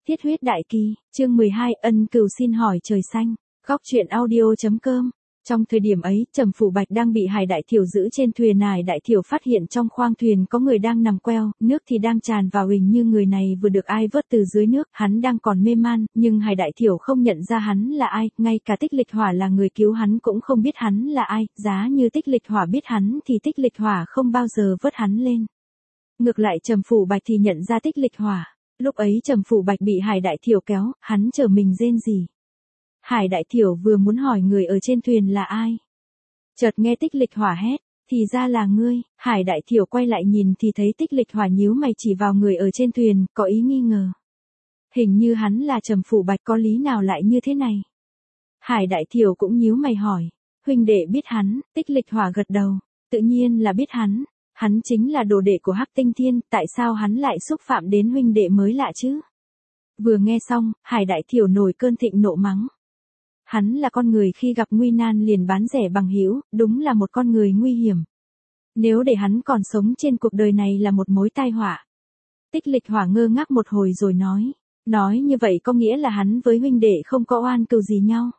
Thiết huyết đại kỳ, chương 12, ân cừu xin hỏi trời xanh. Góc truyện audio.com. Trong thời điểm ấy, Trầm Phủ Bạch đang bị Hải Đại Thiểu giữ trên thuyền. Hải Đại Thiểu phát hiện trong khoang thuyền có người đang nằm queo, nước thì đang tràn vào, hình như người này vừa được ai vớt từ dưới nước, hắn đang còn mê man, nhưng Hải Đại Thiểu không nhận ra hắn là ai, ngay cả Tích Lịch Hỏa là người cứu hắn cũng không biết hắn là ai, giá như Tích Lịch Hỏa biết hắn thì Tích Lịch Hỏa không bao giờ vớt hắn lên. Ngược lại Trầm Phủ Bạch thì nhận ra Tích Lịch Hỏa. Lúc ấy Trầm Phủ Bạch bị Hải Đại Thiểu kéo, hắn trở mình rên rỉ. Hải Đại Thiểu vừa muốn hỏi người ở trên thuyền là ai. Chợt nghe Tích Lịch Hỏa hét, thì ra là ngươi. Hải Đại Thiểu quay lại nhìn thì thấy Tích Lịch Hỏa nhíu mày chỉ vào người ở trên thuyền, có ý nghi ngờ. Hình như hắn là Trầm Phủ Bạch, có lý nào lại như thế này. Hải Đại Thiểu cũng nhíu mày hỏi, huynh đệ biết hắn. Tích Lịch Hỏa gật đầu, tự nhiên là biết hắn. Hắn chính là đồ đệ của Hắc Tinh Thiên, tại sao hắn lại xúc phạm đến huynh đệ mới lạ chứ? Vừa nghe xong, Hải Đại Thiểu nổi cơn thịnh nộ mắng. Hắn là con người khi gặp nguy nan liền bán rẻ bằng hữu, đúng là một con người nguy hiểm. Nếu để hắn còn sống trên cuộc đời này là một mối tai họa. Tích Lịch Hỏa ngơ ngác một hồi rồi nói như vậy có nghĩa là hắn với huynh đệ không có oan cừu gì nhau.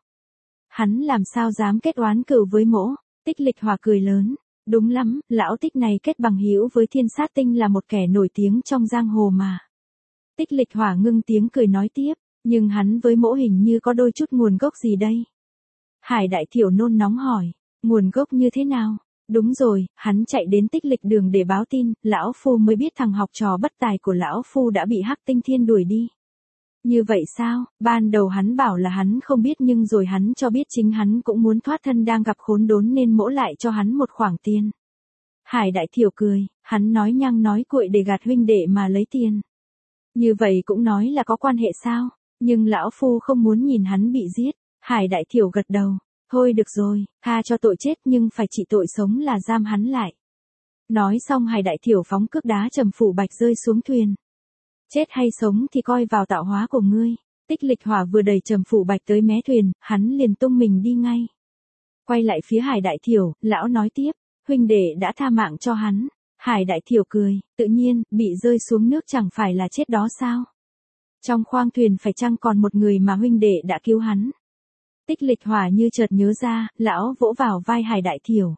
Hắn làm sao dám kết oán cừu với mỗ? Tích Lịch Hỏa cười lớn. Đúng lắm, lão Tích này kết bằng hữu với Thiên Sát Tinh là một kẻ nổi tiếng trong giang hồ mà. Tích Lịch Hỏa ngưng tiếng cười nói tiếp, nhưng hắn với mỗ hình như có đôi chút nguồn gốc gì đây? Hải Đại Thiểu nôn nóng hỏi, nguồn gốc như thế nào? Đúng rồi, hắn chạy đến Tích Lịch Đường để báo tin, lão phu mới biết thằng học trò bất tài của lão phu đã bị Hắc Tinh Thiên đuổi đi. Như vậy sao? Ban đầu hắn bảo là hắn không biết nhưng rồi hắn cho biết chính hắn cũng muốn thoát thân đang gặp khốn đốn nên mỗ lại cho hắn một khoản tiền. Hải Đại Thiểu cười, hắn nói nhăng nói cuội để gạt huynh đệ mà lấy tiền. Như vậy cũng nói là có quan hệ sao? Nhưng lão phu không muốn nhìn hắn bị giết. Hải Đại Thiểu gật đầu, thôi được rồi, tha cho tội chết nhưng phải trị tội sống là giam hắn lại. Nói xong Hải Đại Thiểu phóng cước đá Trầm Phủ Bạch rơi xuống thuyền. Chết hay sống thì coi vào tạo hóa của ngươi. Tích Lịch Hỏa vừa đẩy Trầm Phủ Bạch tới mé thuyền, hắn liền tung mình đi ngay. Quay lại phía Hải Đại Thiểu, lão nói tiếp, huynh đệ đã tha mạng cho hắn. Hải Đại Thiểu cười, tự nhiên, bị rơi xuống nước chẳng phải là chết đó sao? Trong khoang thuyền phải chăng còn một người mà huynh đệ đã cứu hắn? Tích Lịch Hỏa như chợt nhớ ra, lão vỗ vào vai Hải Đại Thiểu.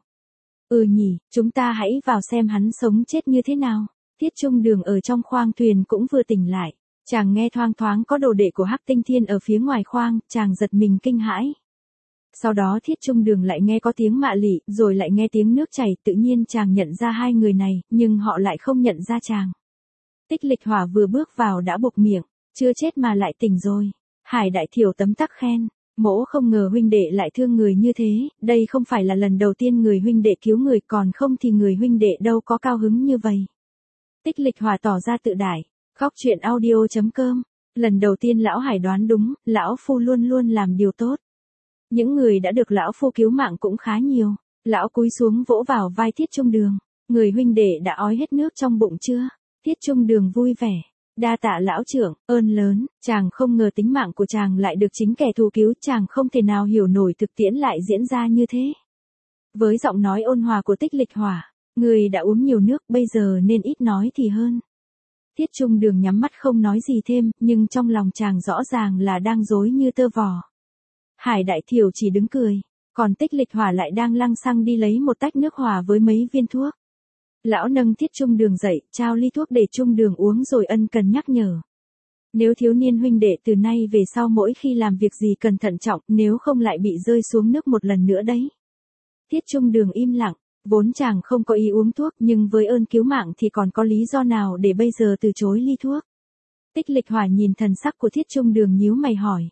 Ừ nhỉ, chúng ta hãy vào xem hắn sống chết như thế nào. Thiết Trung Đường ở trong khoang thuyền cũng vừa tỉnh lại, chàng nghe thoang thoáng có đồ đệ của Hắc Tinh Thiên ở phía ngoài khoang, chàng giật mình kinh hãi. Sau đó Thiết Trung Đường lại nghe có tiếng mạ lị, rồi lại nghe tiếng nước chảy, tự nhiên chàng nhận ra hai người này, nhưng họ lại không nhận ra chàng. Tích Lịch Hỏa vừa bước vào đã buộc miệng, chưa chết mà lại tỉnh rồi. Hải Đại Thiểu tấm tắc khen, mỗ không ngờ huynh đệ lại thương người như thế, đây không phải là lần đầu tiên người huynh đệ cứu người, còn không thì người huynh đệ đâu có cao hứng như vậy. Tích Lịch Hỏa tỏ ra tự đại. Góc truyện audio.com. Lần đầu tiên lão Hải đoán đúng, lão phu luôn luôn làm điều tốt. Những người đã được lão phu cứu mạng cũng khá nhiều. Lão cúi xuống vỗ vào vai Thiết Trung Đường. Người huynh đệ đã ói hết nước trong bụng chưa? Thiết Trung Đường vui vẻ. Đa tạ lão trưởng, ơn lớn. Chàng không ngờ tính mạng của chàng lại được chính kẻ thù cứu, chàng không thể nào hiểu nổi thực tiễn lại diễn ra như thế. Với giọng nói ôn hòa của Tích Lịch Hỏa, người đã uống nhiều nước, bây giờ nên ít nói thì hơn. Thiết Trung Đường nhắm mắt không nói gì thêm, nhưng trong lòng chàng rõ ràng là đang rối như tơ vò. Hải Đại Thiểu chỉ đứng cười, còn Tích Lịch Hỏa lại đang lăng xăng đi lấy một tách nước hòa với mấy viên thuốc. Lão nâng Thiết Trung Đường dậy, trao ly thuốc để Trung Đường uống rồi ân cần nhắc nhở. Nếu thiếu niên huynh đệ từ nay về sau mỗi khi làm việc gì cần thận trọng, nếu không lại bị rơi xuống nước một lần nữa đấy. Thiết Trung Đường im lặng, vốn chàng không có ý uống thuốc nhưng với ơn cứu mạng thì còn có lý do nào để bây giờ từ chối ly thuốc. Tích Lịch Hỏa nhìn thần sắc của Thiết Trung Đường nhíu mày hỏi.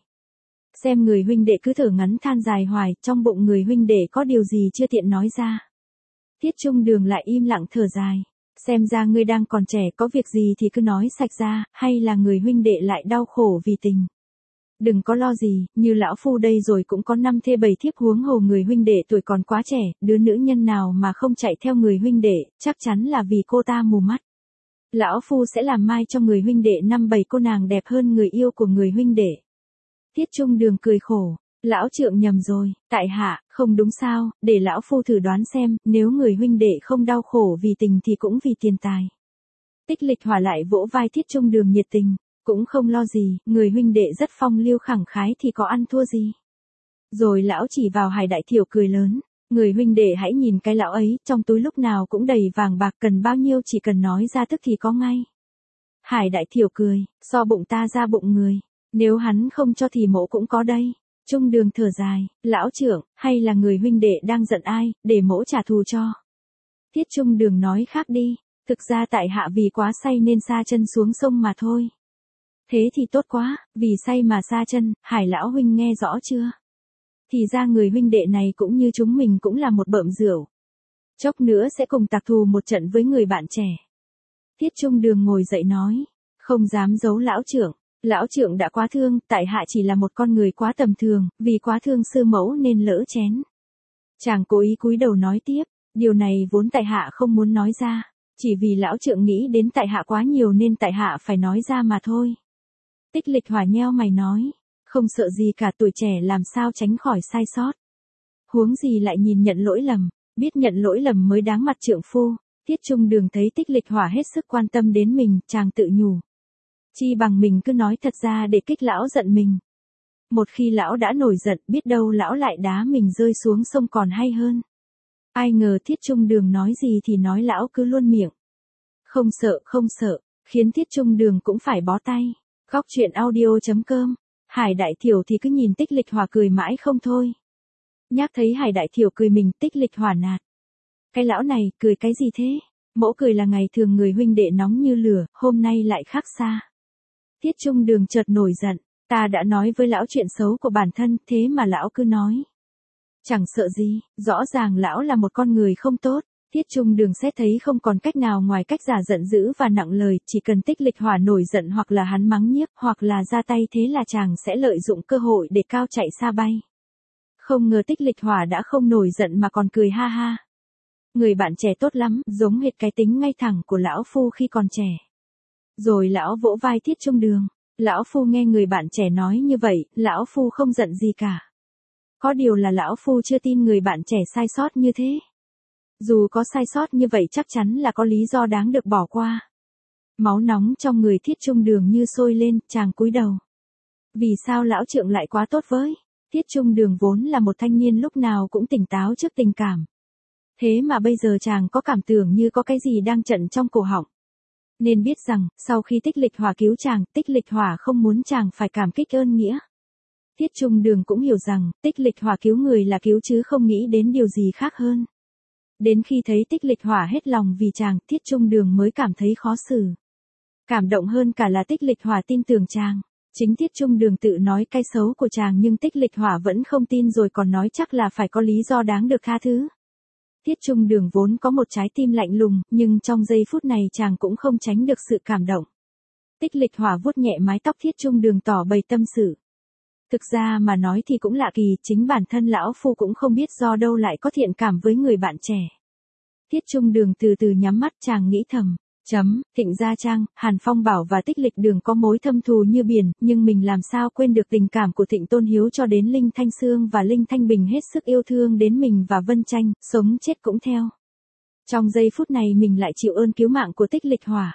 Xem người huynh đệ cứ thở ngắn than dài hoài, trong bụng người huynh đệ có điều gì chưa tiện nói ra. Thiết Trung Đường lại im lặng thở dài. Xem ra ngươi đang còn trẻ, có việc gì thì cứ nói sạch ra, hay là người huynh đệ lại đau khổ vì tình. Đừng có lo gì, như lão phu đây rồi cũng có 5 thê 7 thiếp, huống hồ người huynh đệ tuổi còn quá trẻ, đứa nữ nhân nào mà không chạy theo người huynh đệ, chắc chắn là vì cô ta mù mắt. Lão phu sẽ làm mai cho người huynh đệ 5-7 cô nàng đẹp hơn người yêu của người huynh đệ. Thiết Trung Đường cười khổ, lão trượng nhầm rồi, tại hạ, không đúng sao, để lão phu thử đoán xem, nếu người huynh đệ không đau khổ vì tình thì cũng vì tiền tài. Tích Lịch Hỏa lại vỗ vai Thiết Trung Đường nhiệt tình, Cũng không lo gì, người huynh đệ rất phong lưu khẳng khái thì có ăn thua gì. Rồi lão chỉ vào Hải Đại Thiểu cười lớn. Người huynh đệ hãy nhìn cái lão ấy, trong túi lúc nào cũng đầy vàng bạc, cần bao nhiêu chỉ cần nói ra tức thì có ngay. Hải Đại Thiểu cười, so bụng ta ra bụng người. Nếu hắn không cho thì mỗ cũng có đây. Trung Đường thở dài, lão trưởng, hay là người huynh đệ đang giận ai, để mỗ trả thù cho. Tiết Trung Đường nói khác đi, thực ra tại hạ vì quá say nên sa chân xuống sông mà thôi. Thế thì tốt quá, vì say mà sa chân, Hải lão huynh nghe rõ chưa? Thì ra người huynh đệ này cũng như chúng mình cũng là một bợm rượu. Chốc nữa sẽ cùng tạc thù một trận với người bạn trẻ. Tiết Trung Đường ngồi dậy nói, không dám giấu lão trưởng đã quá thương, tại hạ chỉ là một con người quá tầm thường, vì quá thương sư mẫu nên lỡ chén. Chàng cố ý cúi đầu nói tiếp, điều này vốn tại hạ không muốn nói ra, chỉ vì lão trưởng nghĩ đến tại hạ quá nhiều nên tại hạ phải nói ra mà thôi. Tích Lịch Hỏa nheo mày nói, không sợ gì cả, tuổi trẻ làm sao tránh khỏi sai sót. Huống gì lại nhìn nhận lỗi lầm, biết nhận lỗi lầm mới đáng mặt trượng phu. Tiết Trung Đường thấy Tích Lịch Hỏa hết sức quan tâm đến mình, chàng tự nhủ. Chi bằng mình cứ nói thật ra để kích lão giận mình. Một khi lão đã nổi giận, biết đâu lão lại đá mình rơi xuống sông còn hay hơn. Ai ngờ Tiết Trung Đường nói gì thì nói, lão cứ luôn miệng. Không sợ, khiến Tiết Trung Đường cũng phải bó tay. Góc truyện audio.com. Hải Đại Thiểu thì cứ nhìn Tích Lịch Hỏa cười mãi không thôi. Nhắc thấy Hải Đại Thiểu cười mình, Tích Lịch Hỏa nạt. Cái lão này, cười cái gì thế? Mỗ cười là ngày thường người huynh đệ nóng như lửa, hôm nay lại khác xa. Tiết Trung Đường chợt nổi giận, ta đã nói với lão chuyện xấu của bản thân, thế mà lão cứ nói. Chẳng sợ gì, rõ ràng lão là một con người không tốt. Tiết Trung Đường xét thấy không còn cách nào ngoài cách giả giận dữ và nặng lời, chỉ cần Tích Lịch Hỏa nổi giận hoặc là hắn mắng nhiếc, hoặc là ra tay, thế là chàng sẽ lợi dụng cơ hội để cao chạy xa bay. Không ngờ Tích Lịch Hỏa đã không nổi giận mà còn cười ha ha. Người bạn trẻ tốt lắm, giống hệt cái tính ngay thẳng của lão phu khi còn trẻ. Rồi lão vỗ vai Tiết Trung Đường. Lão phu nghe người bạn trẻ nói như vậy, lão phu không giận gì cả. Có điều là lão phu chưa tin người bạn trẻ sai sót như thế. Dù có sai sót như vậy chắc chắn là có lý do đáng được bỏ qua. Máu nóng trong người Tiết Trung Đường như sôi lên, chàng cúi đầu. Vì sao lão trượng lại quá tốt với? Tiết Trung Đường vốn là một thanh niên lúc nào cũng tỉnh táo trước tình cảm. Thế mà bây giờ chàng có cảm tưởng như có cái gì đang trận trong cổ họng. Nên biết rằng, sau khi Tích Lịch Hỏa cứu chàng, Tích Lịch Hỏa không muốn chàng phải cảm kích ơn nghĩa. Tiết Trung Đường cũng hiểu rằng, Tích Lịch Hỏa cứu người là cứu chứ không nghĩ đến điều gì khác hơn. Đến khi thấy Tích Lịch Hỏa hết lòng vì chàng, Tiết Trung Đường mới cảm thấy khó xử. Cảm động hơn cả là Tích Lịch Hỏa tin tưởng chàng. Chính Tiết Trung Đường tự nói cái xấu của chàng nhưng Tích Lịch Hỏa vẫn không tin rồi còn nói chắc là phải có lý do đáng được tha thứ. Tiết Trung Đường vốn có một trái tim lạnh lùng, nhưng trong giây phút này chàng cũng không tránh được sự cảm động. Tích Lịch Hỏa vuốt nhẹ mái tóc Tiết Trung Đường tỏ bày tâm sự. Thực ra mà nói thì cũng lạ kỳ, chính bản thân lão phu cũng không biết do đâu lại có thiện cảm với người bạn trẻ. Tiết Trung Đường từ từ nhắm mắt, chàng nghĩ thầm. Thịnh Gia Trang, Hàn Phong Bảo và Tích Lịch Đường có mối thâm thù như biển, nhưng mình làm sao quên được tình cảm của Thịnh Tôn Hiếu cho đến Linh Thanh Sương và Linh Thanh Bình hết sức yêu thương đến mình và Vân Tranh, sống chết cũng theo. Trong giây phút này mình lại chịu ơn cứu mạng của Tích Lịch Hỏa.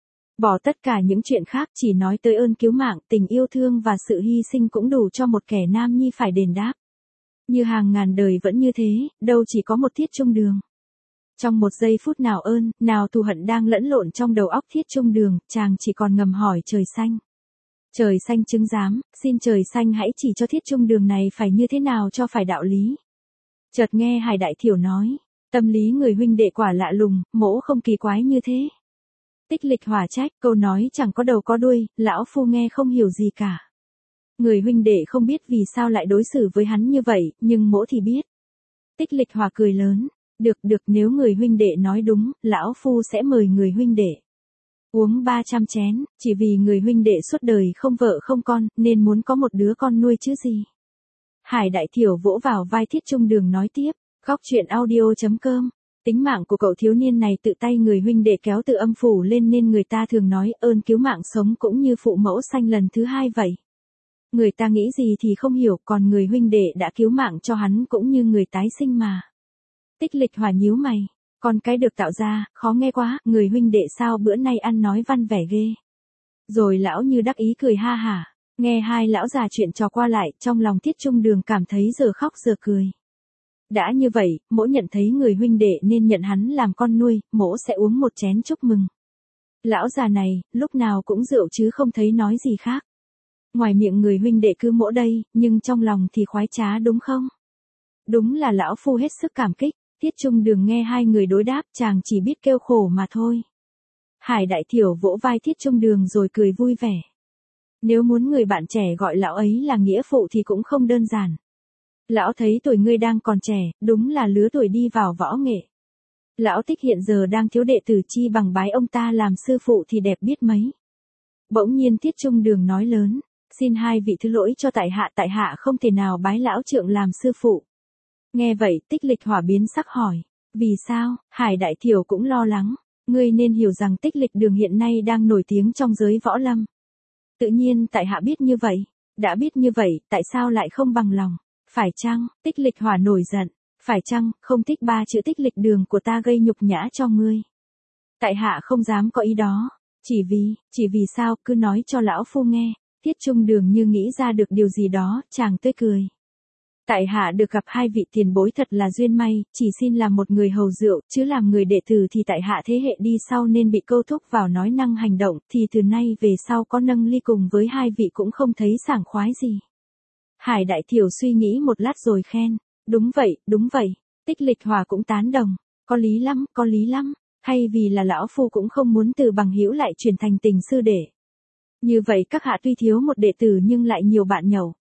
Bỏ tất cả những chuyện khác, chỉ nói tới ơn cứu mạng, tình yêu thương và sự hy sinh cũng đủ cho một kẻ nam nhi phải đền đáp. Như hàng ngàn đời vẫn như thế, đâu chỉ có một Tiết Trung Đường. Trong một giây phút nào ơn, nào thù hận đang lẫn lộn trong đầu óc Tiết Trung Đường, chàng chỉ còn ngầm hỏi trời xanh. Trời xanh chứng giám, xin trời xanh hãy chỉ cho Tiết Trung Đường này phải như thế nào cho phải đạo lý. Chợt nghe Hải Đại Thiểu nói, tâm lý người huynh đệ quả lạ lùng, mỗ không kỳ quái như thế. Tích Lịch Hỏa trách, câu nói chẳng có đầu có đuôi, lão phu nghe không hiểu gì cả. Người huynh đệ không biết vì sao lại đối xử với hắn như vậy, nhưng mỗ thì biết. Tích Lịch Hỏa cười lớn. Được, nếu người huynh đệ nói đúng, lão phu sẽ mời người huynh đệ uống 300 chén, chỉ vì người huynh đệ suốt đời không vợ không con, nên muốn có một đứa con nuôi chứ gì. Hải Đại Thiểu vỗ vào vai Tiết Trung Đường nói tiếp, góc truyện audio.com. Tính mạng của cậu thiếu niên này tự tay người huynh đệ kéo từ âm phủ lên nên người ta thường nói ơn cứu mạng sống cũng như phụ mẫu sanh lần thứ hai vậy. Người ta nghĩ gì thì không hiểu, còn người huynh đệ đã cứu mạng cho hắn cũng như người tái sinh mà. Tích Lịch Hỏa nhíu mày, còn cái được tạo ra, khó nghe quá, người huynh đệ sao bữa nay ăn nói văn vẻ ghê. Rồi lão như đắc ý cười ha hả, nghe hai lão già chuyện trò qua lại, trong lòng Tiết Trung Đường cảm thấy giờ khóc giờ cười. Đã như vậy, mỗ nhận thấy người huynh đệ nên nhận hắn làm con nuôi, mỗ sẽ uống một chén chúc mừng. Lão già này, lúc nào cũng rượu chứ không thấy nói gì khác. Ngoài miệng người huynh đệ cứ mỗ đây, nhưng trong lòng thì khoái trá đúng không? Đúng là lão phu hết sức cảm kích. Tiết Trung Đường nghe hai người đối đáp, chàng chỉ biết kêu khổ mà thôi. Hải Đại Thiểu vỗ vai Tiết Trung Đường rồi cười vui vẻ. Nếu muốn người bạn trẻ gọi lão ấy là nghĩa phụ thì cũng không đơn giản. Lão thấy tuổi ngươi đang còn trẻ, đúng là lứa tuổi đi vào võ nghệ. Lão Tích hiện giờ đang thiếu đệ tử, chi bằng bái ông ta làm sư phụ thì đẹp biết mấy. Bỗng nhiên Tiết Trung Đường nói lớn, xin hai vị thứ lỗi cho tại hạ không thể nào bái lão trượng làm sư phụ. Nghe vậy Tích Lịch Hỏa biến sắc hỏi, vì sao? Hải Đại Thiểu cũng lo lắng, ngươi nên hiểu rằng Tích Lịch Đường hiện nay đang nổi tiếng trong giới võ lâm. Tự nhiên tại hạ biết như vậy, đã biết như vậy, tại sao lại không bằng lòng? Phải chăng? Tích Lịch Hỏa nổi giận, phải chăng không thích ba chữ Tích Lịch Đường của ta gây nhục nhã cho ngươi? Tại hạ không dám có ý đó, chỉ vì sao, cứ nói cho lão phu nghe. Tiết Trung Đường như nghĩ ra được điều gì đó, chàng tươi cười. Tại hạ được gặp hai vị tiền bối thật là duyên may, chỉ xin làm một người hầu rượu, chứ làm người đệ tử thì tại hạ thế hệ đi sau nên bị câu thúc vào nói năng hành động, thì từ nay về sau có nâng ly cùng với hai vị cũng không thấy sảng khoái gì. Hải Đại Thiểu suy nghĩ một lát rồi khen, đúng vậy, Tích Lịch Hỏa cũng tán đồng, có lý lắm, hay vì là lão phu cũng không muốn từ bằng hữu lại chuyển thành tình sư đệ. Như vậy các hạ tuy thiếu một đệ tử nhưng lại nhiều bạn nhậu.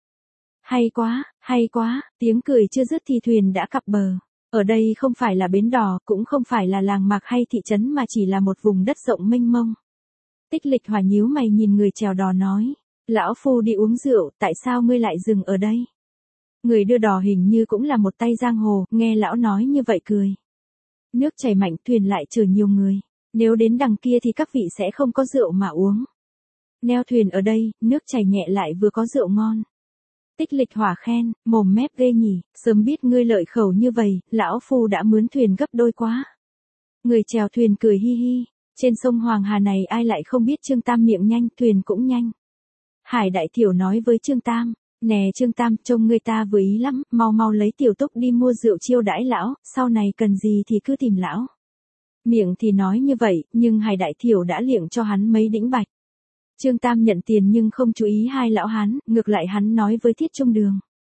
Hay quá, tiếng cười chưa dứt thì thuyền đã cập bờ. Ở đây không phải là bến đò, cũng không phải là làng mạc hay thị trấn mà chỉ là một vùng đất rộng mênh mông. Tích Lịch Hỏa nhíu mày nhìn người chèo đò nói, lão phu đi uống rượu, tại sao ngươi lại dừng ở đây? Người đưa đò hình như cũng là một tay giang hồ, nghe lão nói như vậy cười. Nước chảy mạnh, thuyền lại chở nhiều người. Nếu đến đằng kia thì các vị sẽ không có rượu mà uống. Neo thuyền ở đây, nước chảy nhẹ lại vừa có rượu ngon. Tích Lịch Hỏa khen, mồm mép ghê nhỉ, sớm biết ngươi lợi khẩu như vậy, lão phu đã mướn thuyền gấp đôi quá. Người chèo thuyền cười hi hi, trên sông Hoàng Hà này ai lại không biết Trương Tam miệng nhanh, thuyền cũng nhanh. Hải Đại Thiểu nói với Trương Tam, nè Trương Tam, trông người ta vừa ý lắm, mau lấy tiểu túc đi mua rượu chiêu đãi lão, sau này cần gì thì cứ tìm lão. Miệng thì nói như vậy, nhưng Hải Đại Thiểu đã liệng cho hắn mấy đĩnh bạch. Trương Tam nhận tiền nhưng không chú ý hai lão hán, ngược lại hắn nói với Tiết Trung Đường.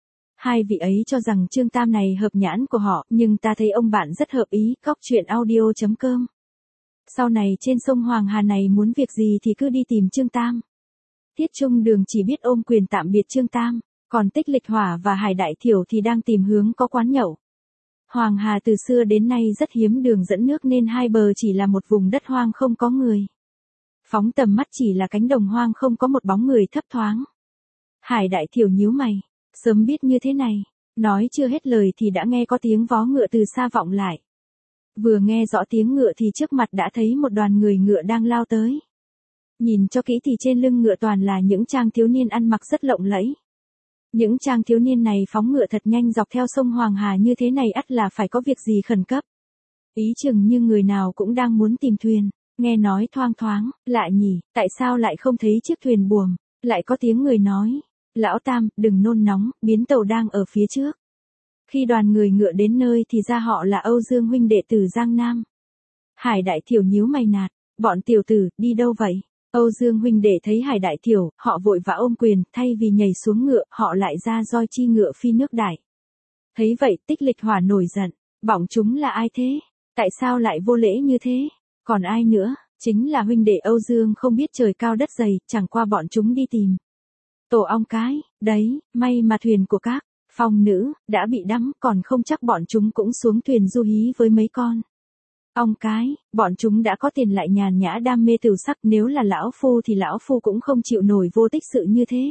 Hai vị ấy cho rằng Trương Tam này hợp nhãn của họ, nhưng ta thấy ông bạn rất hợp ý, goctruyện.audio.com. Sau này trên sông Hoàng Hà này muốn việc gì thì cứ đi tìm Trương Tam. Tiết Trung Đường chỉ biết ôm quyền tạm biệt Trương Tam, còn Tích Lịch Hỏa và Hải Đại Thiểu thì đang tìm hướng có quán nhậu. Hoàng Hà từ xưa đến nay rất hiếm đường dẫn nước nên hai bờ chỉ là một vùng đất hoang không có người. Phóng tầm mắt chỉ là cánh đồng hoang không có một bóng người thấp thoáng. Hải Đại Thiểu nhíu mày, sớm biết như thế này, nói chưa hết lời thì đã nghe có tiếng vó ngựa từ xa vọng lại. Vừa nghe rõ tiếng ngựa thì trước mặt đã thấy một đoàn người ngựa đang lao tới. Nhìn cho kỹ thì trên lưng ngựa toàn là những trang thiếu niên ăn mặc rất lộng lẫy. Những trang thiếu niên này phóng ngựa thật nhanh dọc theo sông Hoàng Hà như thế này ắt là phải có việc gì khẩn cấp. Ý chừng như người nào cũng đang muốn tìm thuyền. Nghe nói thoang thoáng, lạ nhỉ, tại sao lại không thấy chiếc thuyền buồm, lại có tiếng người nói, lão Tam, đừng nôn nóng, biến tàu đang ở phía trước. Khi đoàn người ngựa đến nơi thì ra họ là Âu Dương huynh đệ từ Giang Nam. Hải Đại Thiểu nhíu mày nạt, bọn tiểu tử, đi đâu vậy? Âu Dương huynh đệ thấy Hải Đại Thiểu, họ vội vã ôm quyền, thay vì nhảy xuống ngựa, họ lại ra roi chi ngựa phi nước đại. Thấy vậy, Tích Lịch Hỏa nổi giận, bỏng chúng là ai thế? Tại sao lại vô lễ như thế? Còn ai nữa, chính là huynh đệ Âu Dương không biết trời cao đất dày, chẳng qua bọn chúng đi tìm tổ ong cái, đấy, may mà thuyền của các phong nữ đã bị đắm, còn không chắc bọn chúng cũng xuống thuyền du hí với mấy con ong cái, bọn chúng đã có tiền lại nhàn nhã đam mê tửu sắc, nếu là lão phu thì lão phu cũng không chịu nổi vô tích sự như thế.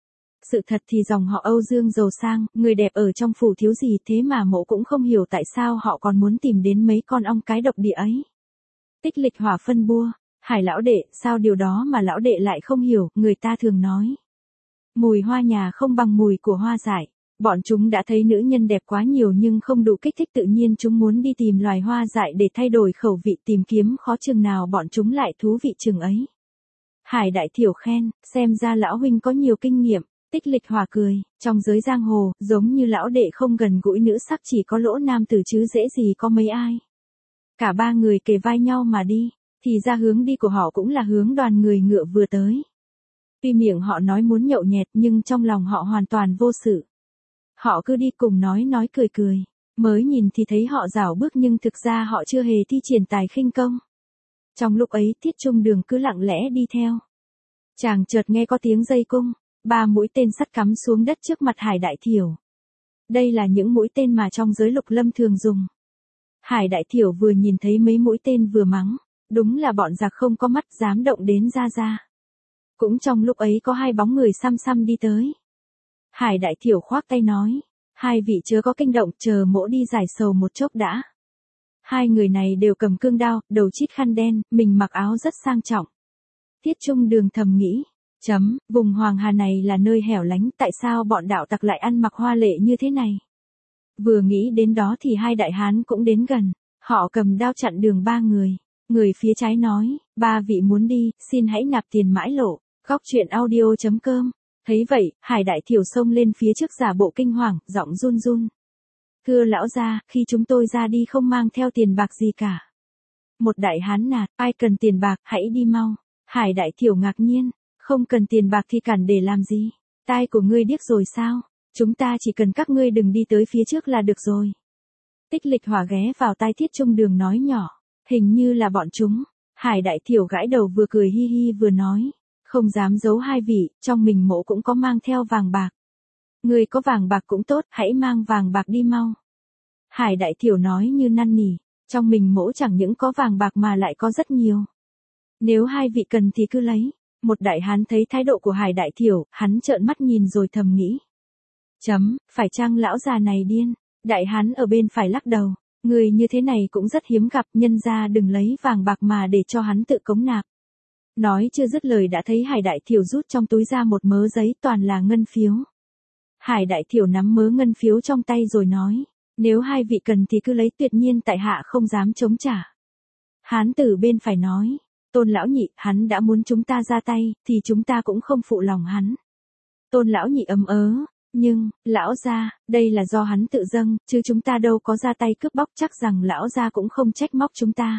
Sự thật thì dòng họ Âu Dương giàu sang, người đẹp ở trong phủ thiếu gì, thế mà mộ cũng không hiểu tại sao họ còn muốn tìm đến mấy con ong cái độc địa ấy. Tích Lịch Hỏa phân bua, Hải lão đệ, sao điều đó mà lão đệ lại không hiểu, người ta thường nói. Mùi hoa nhà không bằng mùi của hoa dại, bọn chúng đã thấy nữ nhân đẹp quá nhiều nhưng không đủ kích thích, tự nhiên chúng muốn đi tìm loài hoa dại để thay đổi khẩu vị, tìm kiếm khó chừng nào bọn chúng lại thú vị chừng ấy. Hải Đại Thiểu khen, xem ra lão huynh có nhiều kinh nghiệm. Tích Lịch Hỏa cười, trong giới giang hồ, giống như lão đệ không gần gũi nữ sắc chỉ có Lỗ nam tử chứ dễ gì có mấy ai. Cả ba người kề vai nhau mà đi, thì ra hướng đi của họ cũng là hướng đoàn người ngựa vừa tới. Tuy miệng họ nói muốn nhậu nhẹt nhưng trong lòng họ hoàn toàn vô sự. Họ cứ đi cùng nói cười cười, mới nhìn thì thấy họ rảo bước nhưng thực ra họ chưa hề thi triển tài khinh công. Trong lúc ấy Thiết Trung Đường cứ lặng lẽ đi theo. Chàng chợt nghe có tiếng dây cung, 3 mũi tên sắt cắm xuống đất trước mặt Hải Đại Thiểu. Đây là những mũi tên mà trong giới Lục Lâm thường dùng. Hải Đại Thiểu vừa nhìn thấy mấy mũi tên vừa mắng, đúng là bọn giặc không có mắt dám động đến ra. Cũng trong lúc ấy có 2 bóng người xăm xăm đi tới. Hải Đại Thiểu khoác tay nói, 2 vị chớ có kinh động, chờ mỗ đi giải sầu một chốc đã. 2 người này đều cầm cương đao, đầu chít khăn đen, mình mặc áo rất sang trọng. Thiết Trung Đường thầm nghĩ, vùng Hoàng Hà này là nơi hẻo lánh, tại sao bọn đạo tặc lại ăn mặc hoa lệ như thế này? Vừa nghĩ đến đó thì 2 đại hán cũng đến gần, họ cầm đao chặn đường 3 người. Người phía trái nói, 3 vị muốn đi, xin hãy nạp tiền mãi lộ. Góc truyện audio.com. Thấy vậy, Hải Đại Thiểu xông lên phía trước giả bộ kinh hoàng, giọng run run. Thưa lão gia, khi chúng tôi ra đi không mang theo tiền bạc gì cả. Một đại hán nạt, ai cần tiền bạc, hãy đi mau. Hải Đại Thiểu ngạc nhiên, không cần tiền bạc thì cản để làm gì? Tai của ngươi điếc rồi sao? Chúng ta chỉ cần các ngươi đừng đi tới phía trước là được rồi. Tích Lịch Hỏa ghé vào tai Thiết Trung Đường nói nhỏ, hình như là bọn chúng. Hải Đại Thiểu gãi đầu vừa cười hi hi vừa nói, không dám giấu 2 vị, trong mình mỗ cũng có mang theo vàng bạc. Người có vàng bạc cũng tốt, hãy mang vàng bạc đi mau. Hải Đại Thiểu nói như năn nỉ, trong mình mỗ chẳng những có vàng bạc mà lại có rất nhiều. Nếu 2 vị cần thì cứ lấy. Một đại hán thấy thái độ của Hải Đại Thiểu, hắn trợn mắt nhìn rồi thầm nghĩ. Phải chăng lão già này điên? Đại hán ở bên phải lắc đầu, người như thế này cũng rất hiếm gặp, nhân ra đừng lấy vàng bạc mà để cho hắn tự cống nạp. Nói chưa dứt lời đã thấy Hải Đại Thiểu rút trong túi ra một mớ giấy toàn là ngân phiếu. Hải Đại Thiểu nắm mớ ngân phiếu trong tay rồi nói, nếu 2 vị cần thì cứ lấy, tuyệt nhiên tại hạ không dám chống trả. Hán tử bên phải nói, Tôn lão nhị, hắn đã muốn chúng ta ra tay, thì chúng ta cũng không phụ lòng hắn. Tôn lão nhị ấm ớ, nhưng, lão gia, đây là do hắn tự dâng, chứ chúng ta đâu có ra tay cướp bóc, chắc rằng lão gia cũng không trách móc chúng ta.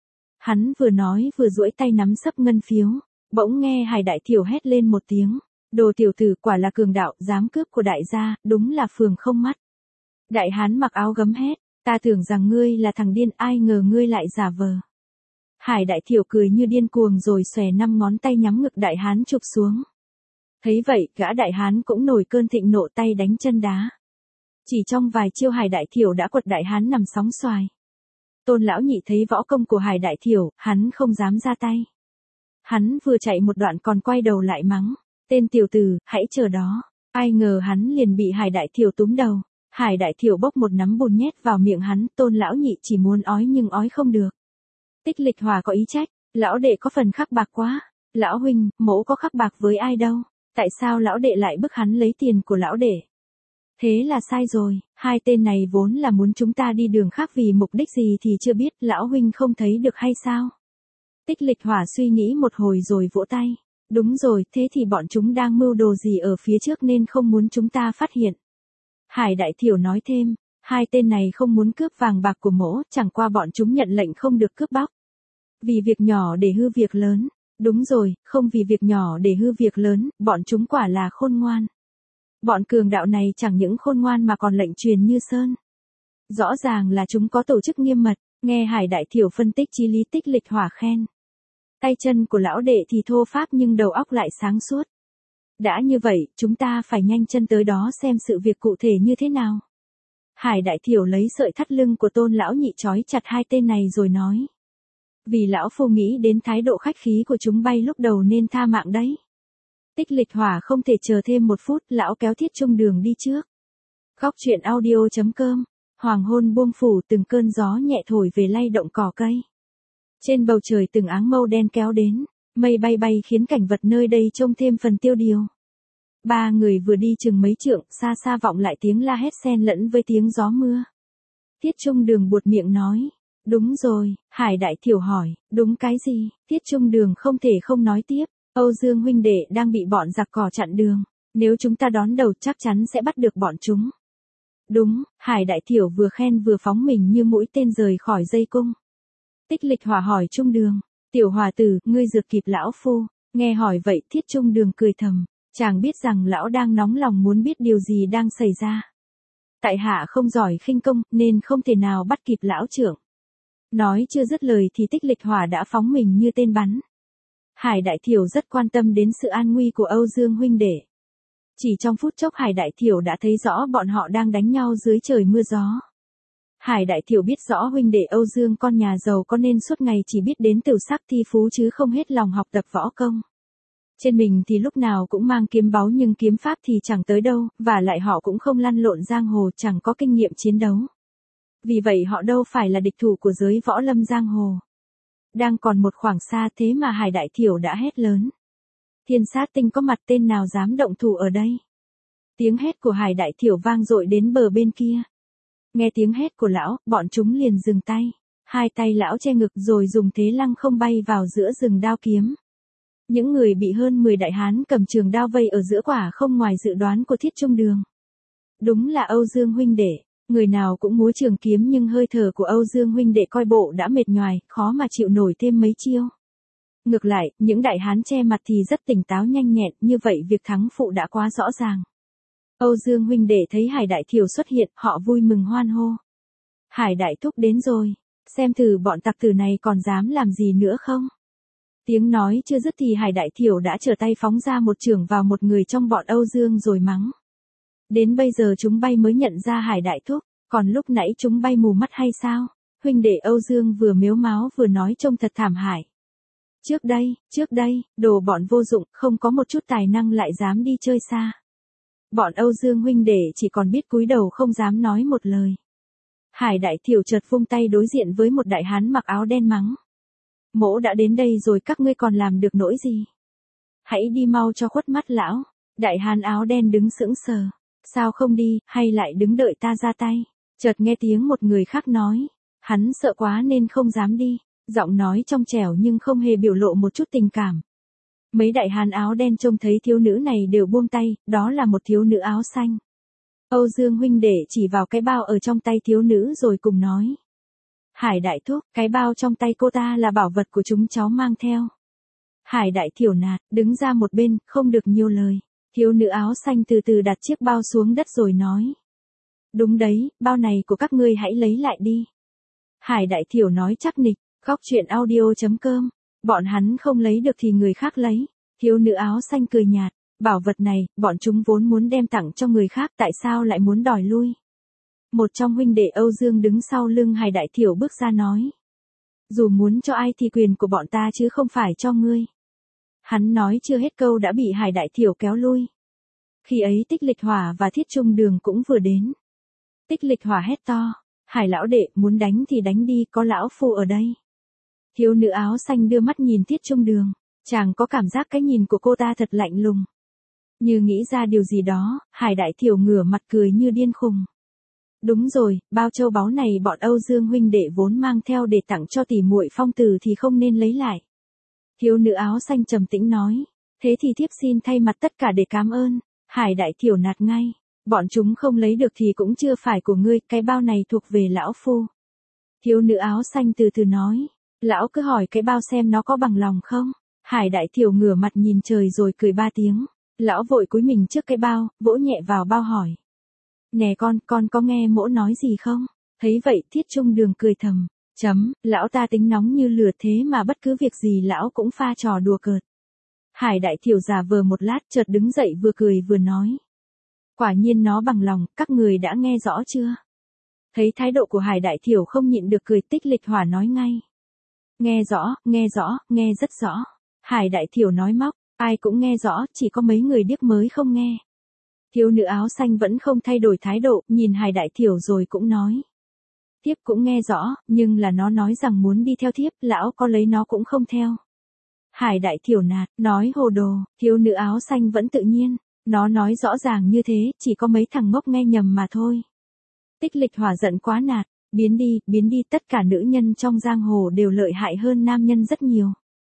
Hắn vừa nói vừa duỗi tay nắm sấp ngân phiếu, bỗng nghe Hải Đại Thiểu hét lên một tiếng, đồ tiểu tử quả là cường đạo, dám cướp của đại gia, đúng là phường không mắt. Đại hán mặc áo gấm hét, ta tưởng rằng ngươi là thằng điên, ai ngờ ngươi lại giả vờ. Hải Đại Thiểu cười như điên cuồng rồi xòe 5 ngón tay nhắm ngực đại hán chụp xuống. Thấy vậy, gã đại hán cũng nổi cơn thịnh nộ, tay đánh chân đá. Chỉ trong vài chiêu Hải Đại Thiểu đã quật đại hán nằm sóng xoài. Tôn lão nhị thấy võ công của Hải Đại Thiểu, hắn không dám ra tay. Hắn vừa chạy một đoạn còn quay đầu lại mắng, tên tiểu tử, hãy chờ đó. Ai ngờ hắn liền bị Hải Đại Thiểu túm đầu. Hải Đại Thiểu bốc một nắm bùn nhét vào miệng hắn, Tôn lão nhị chỉ muốn ói nhưng ói không được. Tích Lịch Hỏa có ý trách, lão đệ có phần khắc bạc quá. Lão huynh, mỗ có khắc bạc với ai đâu, tại sao lão đệ lại bức hắn lấy tiền của lão đệ? Thế là sai rồi, 2 tên này vốn là muốn chúng ta đi đường khác vì mục đích gì thì chưa biết, lão huynh không thấy được hay sao? Tích Lịch Hỏa suy nghĩ một hồi rồi vỗ tay. Đúng rồi, thế thì bọn chúng đang mưu đồ gì ở phía trước nên không muốn chúng ta phát hiện. Hải Đại Thiểu nói thêm, 2 tên này không muốn cướp vàng bạc của mỗ, chẳng qua bọn chúng nhận lệnh không được cướp bóc. Vì việc nhỏ để hư việc lớn. Đúng rồi, không vì việc nhỏ để hư việc lớn, bọn chúng quả là khôn ngoan. Bọn cường đạo này chẳng những khôn ngoan mà còn lệnh truyền như sơn. Rõ ràng là chúng có tổ chức nghiêm mật, nghe Hải Đại Thiểu phân tích chí lý. Tích Lịch Hỏa khen. Tay chân của lão đệ thì thô pháp nhưng đầu óc lại sáng suốt. Đã như vậy, chúng ta phải nhanh chân tới đó xem sự việc cụ thể như thế nào. Hải Đại Thiểu lấy sợi thắt lưng của Tôn lão nhị trói chặt 2 tên này rồi nói. Vì lão phu nghĩ đến thái độ khách khí của chúng bay lúc đầu nên tha mạng đấy. Tích Lịch Hỏa không thể chờ thêm 1 phút, lão kéo Thiết Trung Đường đi trước. Góc truyện audio.com. Hoàng hôn buông phủ, từng cơn gió nhẹ thổi về lay động cỏ cây. Trên bầu trời từng áng mây đen kéo đến, mây bay bay khiến cảnh vật nơi đây trông thêm phần tiêu điều. 3 người vừa đi chừng mấy trượng, xa xa vọng lại tiếng la hét xen lẫn với tiếng gió mưa. Thiết Trung Đường buột miệng nói. Đúng rồi, Hải Đại Thiểu hỏi, đúng cái gì? Thiết Trung Đường không thể không nói tiếp. Âu Dương huynh đệ đang bị bọn giặc cỏ chặn đường. Nếu chúng ta đón đầu chắc chắn sẽ bắt được bọn chúng. Đúng, Hải Đại Thiểu vừa khen vừa phóng mình như mũi tên rời khỏi dây cung. Tích Lịch Hỏa hỏi Trung Đường. Tiểu hòa tử, ngươi rượt kịp lão phu. Nghe hỏi vậy Thiết Trung Đường cười thầm. Chàng biết rằng lão đang nóng lòng muốn biết điều gì đang xảy ra. Tại hạ không giỏi khinh công nên không thể nào bắt kịp lão trưởng. Nói chưa dứt lời thì Tích Lịch Hỏa đã phóng mình như tên bắn. Hải Đại Thiểu rất quan tâm đến sự an nguy của Âu Dương huynh đệ. Chỉ trong phút chốc Hải Đại Thiểu đã thấy rõ bọn họ đang đánh nhau dưới trời mưa gió. Hải Đại Thiểu biết rõ huynh đệ Âu Dương con nhà giàu có nên suốt ngày chỉ biết đến tửu sắc thi phú chứ không hết lòng học tập võ công. Trên mình thì lúc nào cũng mang kiếm báu nhưng kiếm pháp thì chẳng tới đâu, và lại họ cũng không lăn lộn giang hồ chẳng có kinh nghiệm chiến đấu. Vì vậy họ đâu phải là địch thủ của giới võ lâm giang hồ. Đang còn một khoảng xa thế mà Hải Đại Thiểu đã hét lớn. Thiên Sát Tinh có mặt, tên nào dám động thủ ở đây? Tiếng hét của Hải Đại Thiểu vang dội đến bờ bên kia. Nghe tiếng hét của lão, bọn chúng liền dừng tay. Hai tay lão che ngực rồi dùng thế lăng không bay vào giữa rừng đao kiếm. Những người bị hơn 10 đại hán cầm trường đao vây ở giữa quả không ngoài dự đoán của Thiết Trung Đường. Đúng là Âu Dương huynh đệ, người nào cũng múa trường kiếm nhưng hơi thở của Âu Dương huynh đệ coi bộ đã mệt nhoài, khó mà chịu nổi thêm mấy chiêu. Ngược lại, những đại hán che mặt thì rất tỉnh táo nhanh nhẹn, như vậy việc thắng phụ đã quá rõ ràng. Âu Dương huynh đệ thấy Hải Đại Thiểu xuất hiện, họ vui mừng hoan hô. Hải Đại thúc đến rồi, xem thử bọn tặc tử này còn dám làm gì nữa không? Tiếng nói chưa dứt thì Hải Đại Thiểu đã trở tay phóng ra một chưởng vào một người trong bọn Âu Dương rồi mắng. Đến bây giờ chúng bay mới nhận ra Hải Đại thúc, còn lúc nãy chúng bay mù mắt hay sao? Huynh đệ Âu Dương vừa mếu máo vừa nói trông thật thảm hại. Trước đây, đồ bọn vô dụng, không có một chút tài năng lại dám đi chơi xa. Bọn Âu Dương huynh đệ chỉ còn biết cúi đầu không dám nói một lời. Hải Đại Thiểu chợt vung tay đối diện với một đại hán mặc áo đen mắng. Mỗ đã đến đây rồi các ngươi còn làm được nỗi gì? Hãy đi mau cho khuất mắt lão. Đại hán áo đen đứng sững sờ. Sao không đi, hay lại đứng đợi ta ra tay? Chợt nghe tiếng một người khác nói. Hắn sợ quá nên không dám đi. Giọng nói trong trẻo nhưng không hề biểu lộ một chút tình cảm. Mấy đại hán áo đen trông thấy thiếu nữ này đều buông tay, đó là một thiếu nữ áo xanh. Âu Dương huynh đệ chỉ vào cái bao ở trong tay thiếu nữ rồi cùng nói. Hải Đại thúc, cái bao trong tay cô ta là bảo vật của chúng cháu mang theo. Hải Đại Thiểu nạt, đứng ra một bên, không được nhiều lời. Thiếu nữ áo xanh từ từ đặt chiếc bao xuống đất rồi nói. Đúng đấy, bao này của các ngươi hãy lấy lại đi. Hải Đại Thiểu nói chắc nịch, góc truyện audio.com. Bọn hắn không lấy được thì người khác lấy. Thiếu nữ áo xanh cười nhạt, bảo vật này, bọn chúng vốn muốn đem tặng cho người khác, tại sao lại muốn đòi lui? Một trong huynh đệ Âu Dương đứng sau lưng Hải Đại Thiểu bước ra nói. Dù muốn cho ai thì quyền của bọn ta chứ không phải cho ngươi. Hắn nói chưa hết câu đã bị Hải Đại Thiểu kéo lui. Khi ấy Tích Lịch Hỏa và Thiết Trung Đường cũng vừa đến. Tích Lịch Hỏa hét to. Hải lão đệ, muốn đánh thì đánh đi, có lão phu ở đây. Thiếu nữ áo xanh đưa mắt nhìn Thiết Trung Đường. Chàng có cảm giác cái nhìn của cô ta thật lạnh lùng. Như nghĩ ra điều gì đó, Hải Đại Thiểu ngửa mặt cười như điên khùng. Đúng rồi, bao châu báu này bọn Âu Dương huynh đệ vốn mang theo để tặng cho tỷ muội Phong Tử thì không nên lấy lại. Thiếu nữ áo xanh trầm tĩnh nói. Thế thì thiếp xin thay mặt tất cả để cảm ơn. Hải Đại Thiểu nạt ngay. Bọn chúng không lấy được thì cũng chưa phải của ngươi, cái bao này thuộc về lão phu. Thiếu nữ áo xanh từ từ nói. Lão cứ hỏi cái bao xem nó có bằng lòng không? Hải Đại Thiểu ngửa mặt nhìn trời rồi cười ba tiếng. Lão vội cúi mình trước cái bao, vỗ nhẹ vào bao hỏi. Nè con có nghe mỗ nói gì không? Thấy vậy Thiết Trung Đường cười thầm. Lão ta tính nóng như lửa thế mà bất cứ việc gì lão cũng pha trò đùa cợt. Hải Đại Thiểu giả vờ một lát chợt đứng dậy vừa cười vừa nói. Quả nhiên nó bằng lòng, các người đã nghe rõ chưa? Thấy thái độ của Hải Đại Thiểu không nhịn được cười, Tích Lịch Hỏa nói ngay. Nghe rõ, nghe rất rõ. Hải Đại Thiểu nói móc, ai cũng nghe rõ, chỉ có mấy người điếc mới không nghe. Thiếu nữ áo xanh vẫn không thay đổi thái độ, nhìn Hải Đại Thiểu rồi cũng nói. Thiếp cũng nghe rõ, nhưng là nó nói rằng muốn đi theo thiếp, lão có lấy nó cũng không theo. Hải Đại Thiểu nạt, nói hồ đồ, thiếu nữ áo xanh vẫn tự nhiên. Nó nói rõ ràng như thế, chỉ có mấy thằng ngốc nghe nhầm mà thôi. Tích Lịch Hỏa giận quá nạt, biến đi, tất cả nữ nhân trong giang hồ đều lợi hại hơn nam nhân rất nhiều.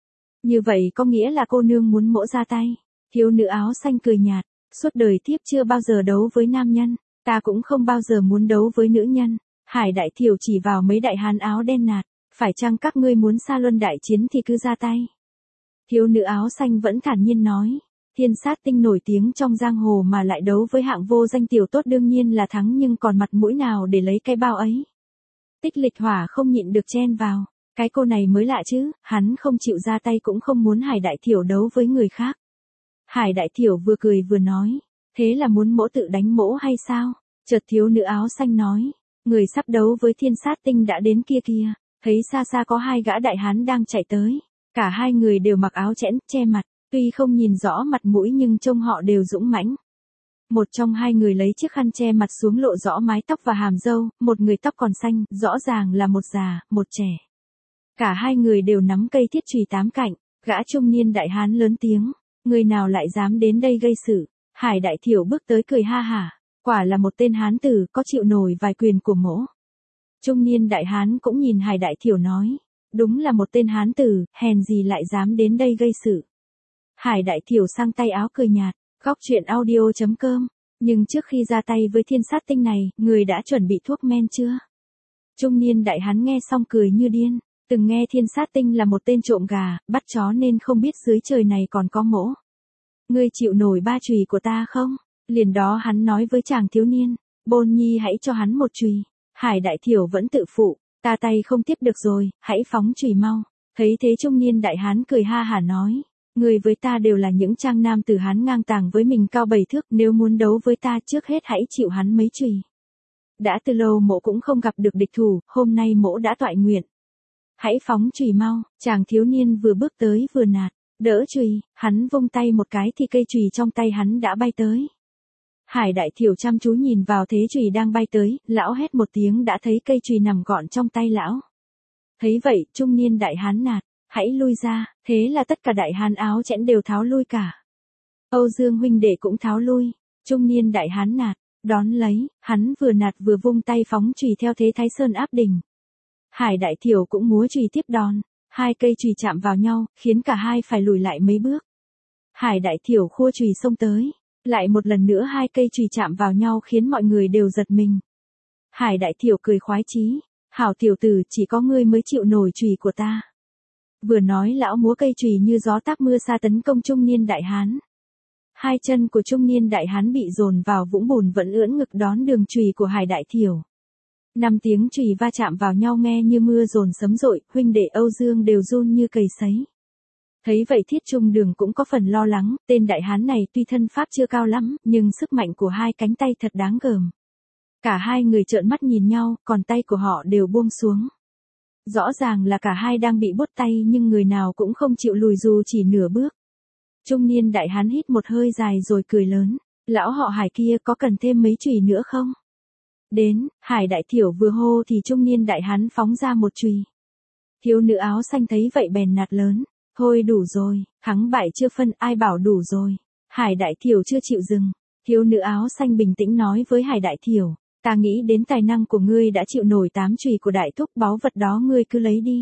Như vậy có nghĩa là cô nương muốn mỗ ra tay. Thiếu nữ áo xanh cười nhạt, suốt đời thiếp chưa bao giờ đấu với nam nhân, ta cũng không bao giờ muốn đấu với nữ nhân. Hải Đại Thiểu chỉ vào mấy đại hán áo đen nạt, phải chăng các ngươi muốn xa luân đại chiến thì cứ ra tay. Thiếu nữ áo xanh vẫn thản nhiên nói, Thiên Sát Tinh nổi tiếng trong giang hồ mà lại đấu với hạng vô danh tiểu tốt đương nhiên là thắng, nhưng còn mặt mũi nào để lấy cái bao ấy. Tích Lịch Hỏa không nhịn được chen vào, cái cô này mới lạ chứ, hắn không chịu ra tay cũng không muốn Hải Đại Thiểu đấu với người khác. Hải Đại Thiểu vừa cười vừa nói, thế là muốn mỗ tự đánh mỗ hay sao? Chợt thiếu nữ áo xanh nói, người sắp đấu với Thiên Sát Tinh đã đến kia kìa, thấy xa xa có hai gã đại hán đang chạy tới, cả hai người đều mặc áo chẽn, che mặt, tuy không nhìn rõ mặt mũi nhưng trông họ đều dũng mãnh. Một trong hai người lấy chiếc khăn che mặt xuống lộ rõ mái tóc và hàm râu, một người tóc còn xanh, rõ ràng là một già, một trẻ. Cả hai người đều nắm cây thiết chùy tám cạnh, gã trung niên đại hán lớn tiếng, người nào lại dám đến đây gây sự. Hải Đại Thiểu bước tới cười ha hả, quả là một tên hán tử, có chịu nổi vài quyền của mỗ. Trung niên đại hán cũng nhìn Hải Đại Thiểu nói, đúng là một tên hán tử, hèn gì lại dám đến đây gây sự. Hải Đại Thiểu sang tay áo cười nhạt, góc truyện audio.com, nhưng trước khi ra tay với Thiên Sát Tinh này, người đã chuẩn bị thuốc men chưa? Trung niên đại hán nghe xong cười như điên, từng nghe Thiên Sát Tinh là một tên trộm gà, bắt chó nên không biết dưới trời này còn có mỗ. Ngươi chịu nổi ba chùy của ta không? Liền đó hắn nói với chàng thiếu niên, Bôn Nhi hãy cho hắn một chùy. Hải Đại Thiểu vẫn tự phụ, ta tay không tiếp được rồi, hãy phóng chùy mau. Thấy thế trung niên đại hán cười ha hả nói, người với ta đều là những trang nam tử hán ngang tàng với mình cao 7 thước, nếu muốn đấu với ta trước hết hãy chịu hắn mấy chùy. Đã từ lâu mỗ cũng không gặp được địch thủ, hôm nay mỗ đã toại nguyện. Hãy phóng chùy mau, chàng thiếu niên vừa bước tới vừa nạt, đỡ chùy, hắn vung tay một cái thì cây chùy trong tay hắn đã bay tới. Hải Đại Thiểu chăm chú nhìn vào thế chùy đang bay tới, lão hét một tiếng đã thấy cây chùy nằm gọn trong tay lão. Thấy vậy, trung niên đại hán nạt, hãy lui ra, thế là tất cả đại hán áo chẽn đều tháo lui cả. Âu Dương huynh đệ cũng tháo lui, trung niên đại hán nạt, đón lấy, hắn vừa nạt vừa vung tay phóng chùy theo thế Thái Sơn áp đỉnh. Hải Đại Thiểu cũng múa chùy tiếp đòn, hai cây chùy chạm vào nhau, khiến cả hai phải lùi lại mấy bước. Hải Đại Thiểu khua chùy xông tới, lại một lần nữa hai cây chùy chạm vào nhau khiến mọi người đều giật mình. Hải Đại Thiểu cười khoái chí, hảo tiểu tử, chỉ có ngươi mới chịu nổi chùy của ta. Vừa nói lão múa cây chùy như gió táp mưa xa tấn công trung niên đại hán. Hai chân của trung niên đại hán bị dồn vào vũng bùn vẫn ưỡn ngực đón đường chùy của Hải Đại Thiểu. 5 tiếng chùy va chạm vào nhau nghe như mưa dồn sấm dội, huynh đệ Âu Dương đều run như cầy sấy. Thấy vậy Thiết Trung Đường cũng có phần lo lắng, tên đại hán này tuy thân pháp chưa cao lắm, nhưng sức mạnh của hai cánh tay thật đáng gờm. Cả hai người trợn mắt nhìn nhau, còn tay của họ đều buông xuống. Rõ ràng là cả hai đang bị buốt tay nhưng người nào cũng không chịu lùi dù chỉ nửa bước. Trung niên đại hán hít một hơi dài rồi cười lớn, lão họ Hải kia có cần thêm mấy chùy nữa không? Đến, Hải Đại Thiểu vừa hô thì trung niên đại hán phóng ra một chùy. Thiếu nữ áo xanh thấy vậy bèn nạt lớn, thôi đủ rồi, thắng bại chưa phân, ai bảo đủ rồi. Hải Đại Thiểu chưa chịu dừng, thiếu nữ áo xanh bình tĩnh nói với Hải Đại Thiểu, ta nghĩ đến tài năng của ngươi đã chịu nổi 8 chùy của đại thúc, báu vật đó ngươi cứ lấy đi.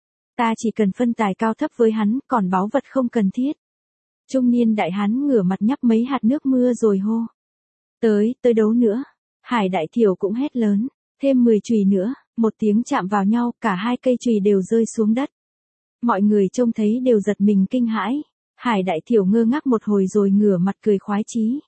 Ta chỉ cần phân tài cao thấp với hắn, còn báu vật không cần thiết. Trung niên đại hán ngửa mặt nhấp mấy hạt nước mưa rồi hô. Tới đấu nữa. Hải Đại Thiểu cũng hét lớn, thêm 10 chùy nữa, một tiếng chạm vào nhau, cả hai cây chùy đều rơi xuống đất. Mọi người trông thấy đều giật mình kinh hãi. Hải Đại Thiểu ngơ ngác một hồi rồi ngửa mặt cười khoái chí.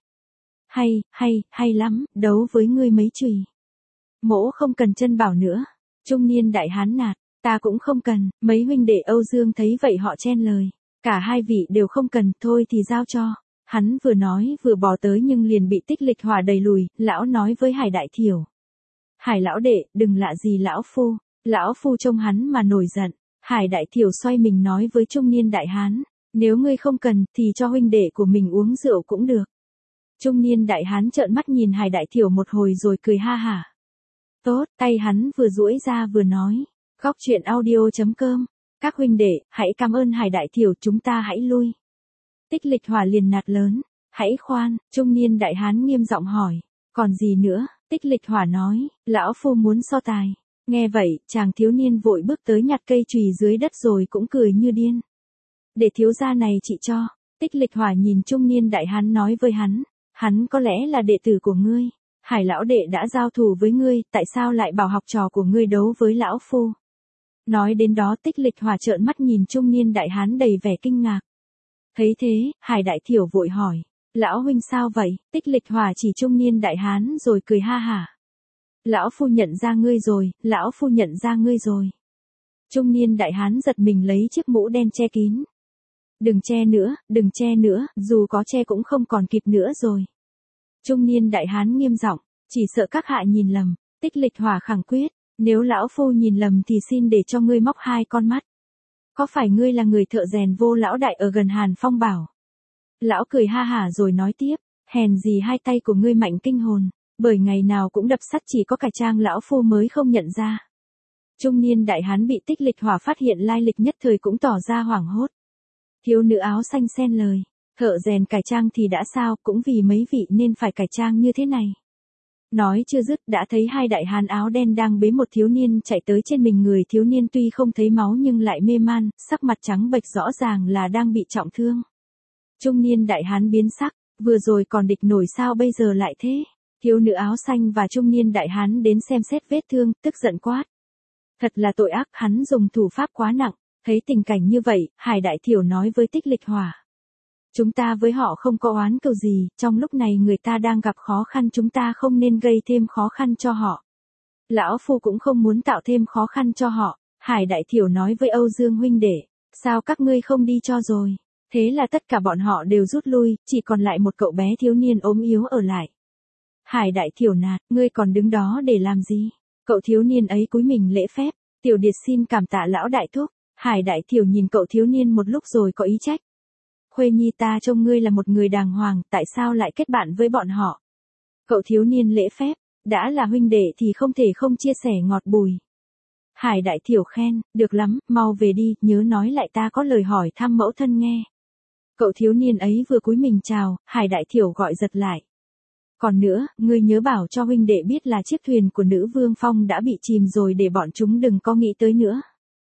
Hay lắm, đấu với ngươi mấy chùy. Mỗ không cần chân bảo nữa. Trung niên đại hán nạt, ta cũng không cần, mấy huynh đệ Âu Dương thấy vậy họ chen lời. Cả hai vị đều không cần, thôi thì giao cho. Hắn vừa nói vừa bò tới nhưng liền bị Tích Lịch Hỏa đẩy lùi, lão nói với Hải Đại Thiểu. Hải lão đệ, đừng lạ gì lão phu trông hắn mà nổi giận. Hải Đại Thiểu xoay mình nói với trung niên đại hán, nếu ngươi không cần thì cho huynh đệ của mình uống rượu cũng được. Trung niên đại hán trợn mắt nhìn Hải Đại Thiểu một hồi rồi cười ha hả. Tốt, tay hắn vừa duỗi ra vừa nói, góc truyện audio.com, các huynh đệ, hãy cảm ơn Hải Đại Thiểu, chúng ta hãy lui. Tích Lịch Hỏa liền nạt lớn, hãy khoan, trung niên đại hán nghiêm giọng hỏi, còn gì nữa? Tích Lịch Hỏa nói, lão phu muốn so tài. Nghe vậy, chàng thiếu niên vội bước tới nhặt cây chùy dưới đất rồi cũng cười như điên. Để thiếu gia này chị cho. Tích Lịch Hỏa nhìn trung niên đại hán nói với hắn có lẽ là đệ tử của ngươi. Hải lão đệ đã giao thủ với ngươi, tại sao lại bảo học trò của ngươi đấu với lão phu? Nói đến đó Tích Lịch Hỏa trợn mắt nhìn trung niên đại hán đầy vẻ kinh ngạc. Thấy thế, Hải đại thiểu vội hỏi, lão huynh sao vậy? Tích Lịch Hỏa chỉ trung niên đại hán rồi cười ha hả. Lão phu nhận ra ngươi rồi, lão phu nhận ra ngươi rồi. Trung niên đại hán giật mình lấy chiếc mũ đen che kín. Đừng che nữa, dù có che cũng không còn kịp nữa rồi. Trung niên đại hán nghiêm giọng, chỉ sợ các hạ nhìn lầm. Tích Lịch Hỏa khẳng quyết, nếu lão phu nhìn lầm thì xin để cho ngươi móc 2 con mắt. Có phải ngươi là người thợ rèn Vô lão đại ở gần Hàn Phong Bảo? Lão cười ha hả rồi nói tiếp, hèn gì 2 tay của ngươi mạnh kinh hồn, bởi ngày nào cũng đập sắt chỉ có cải trang lão phu mới không nhận ra. Trung niên đại hán bị Tích Lịch Hỏa phát hiện lai lịch nhất thời cũng tỏ ra hoảng hốt. Thiếu nữ áo xanh xen lời, thợ rèn cải trang thì đã sao, cũng vì mấy vị nên phải cải trang như thế này. Nói chưa dứt đã thấy 2 đại hán áo đen đang bế một thiếu niên chạy tới trên mình người thiếu niên tuy không thấy máu nhưng lại mê man, sắc mặt trắng bệch rõ ràng là đang bị trọng thương. Trung niên đại hán biến sắc, vừa rồi còn địch nổi sao bây giờ lại thế? Thiếu nữ áo xanh và trung niên đại hán đến xem xét vết thương, tức giận quát. Thật là tội ác, hắn dùng thủ pháp quá nặng. Thấy tình cảnh như vậy, Hải đại thiểu nói với Tích Lịch Hỏa. Chúng ta với họ không có oán cừu gì, trong lúc này người ta đang gặp khó khăn chúng ta không nên gây thêm khó khăn cho họ. Lão phu cũng không muốn tạo thêm khó khăn cho họ. Hải đại thiểu nói với Âu Dương huynh đệ, sao các ngươi không đi cho rồi? Thế là tất cả bọn họ đều rút lui, chỉ còn lại một cậu bé thiếu niên ốm yếu ở lại. Hải đại thiểu nạt, ngươi còn đứng đó để làm gì? Cậu thiếu niên ấy cúi mình lễ phép, tiểu điệt xin cảm tạ lão đại thúc. Hải đại thiểu nhìn cậu thiếu niên một lúc rồi có ý trách. Khuê nhi ta trông ngươi là một người đàng hoàng, tại sao lại kết bạn với bọn họ? Cậu thiếu niên lễ phép, đã là huynh đệ thì không thể không chia sẻ ngọt bùi. Hải đại thiểu khen, được lắm, mau về đi, nhớ nói lại ta có lời hỏi thăm mẫu thân nghe. Cậu thiếu niên ấy vừa cúi mình chào, Hải đại thiểu gọi giật lại. Còn nữa, ngươi nhớ bảo cho huynh đệ biết là chiếc thuyền của nữ vương phong đã bị chìm rồi để bọn chúng đừng có nghĩ tới nữa.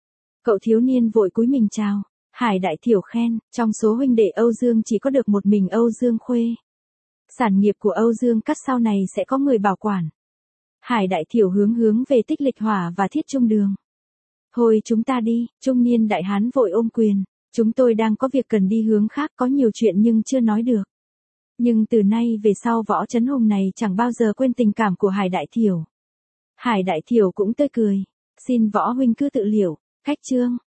Cậu thiếu niên vội cúi mình chào. Hải đại thiểu khen, trong số huynh đệ Âu Dương chỉ có được một mình Âu Dương Khuê. Sản nghiệp của Âu Dương Cắt sau này sẽ có người bảo quản. Hải đại thiểu hướng về Tích Lịch Hỏa và Thiết Trung Đường. Thôi chúng ta đi, trung niên đại hán vội ôm quyền. Chúng tôi đang có việc cần đi hướng khác, có nhiều chuyện nhưng chưa nói được. Nhưng từ nay về sau Võ Chấn Hùng này chẳng bao giờ quên tình cảm của Hải đại thiểu. Hải đại thiểu cũng tươi cười. Xin Võ huynh cứ tự liệu. Cách chương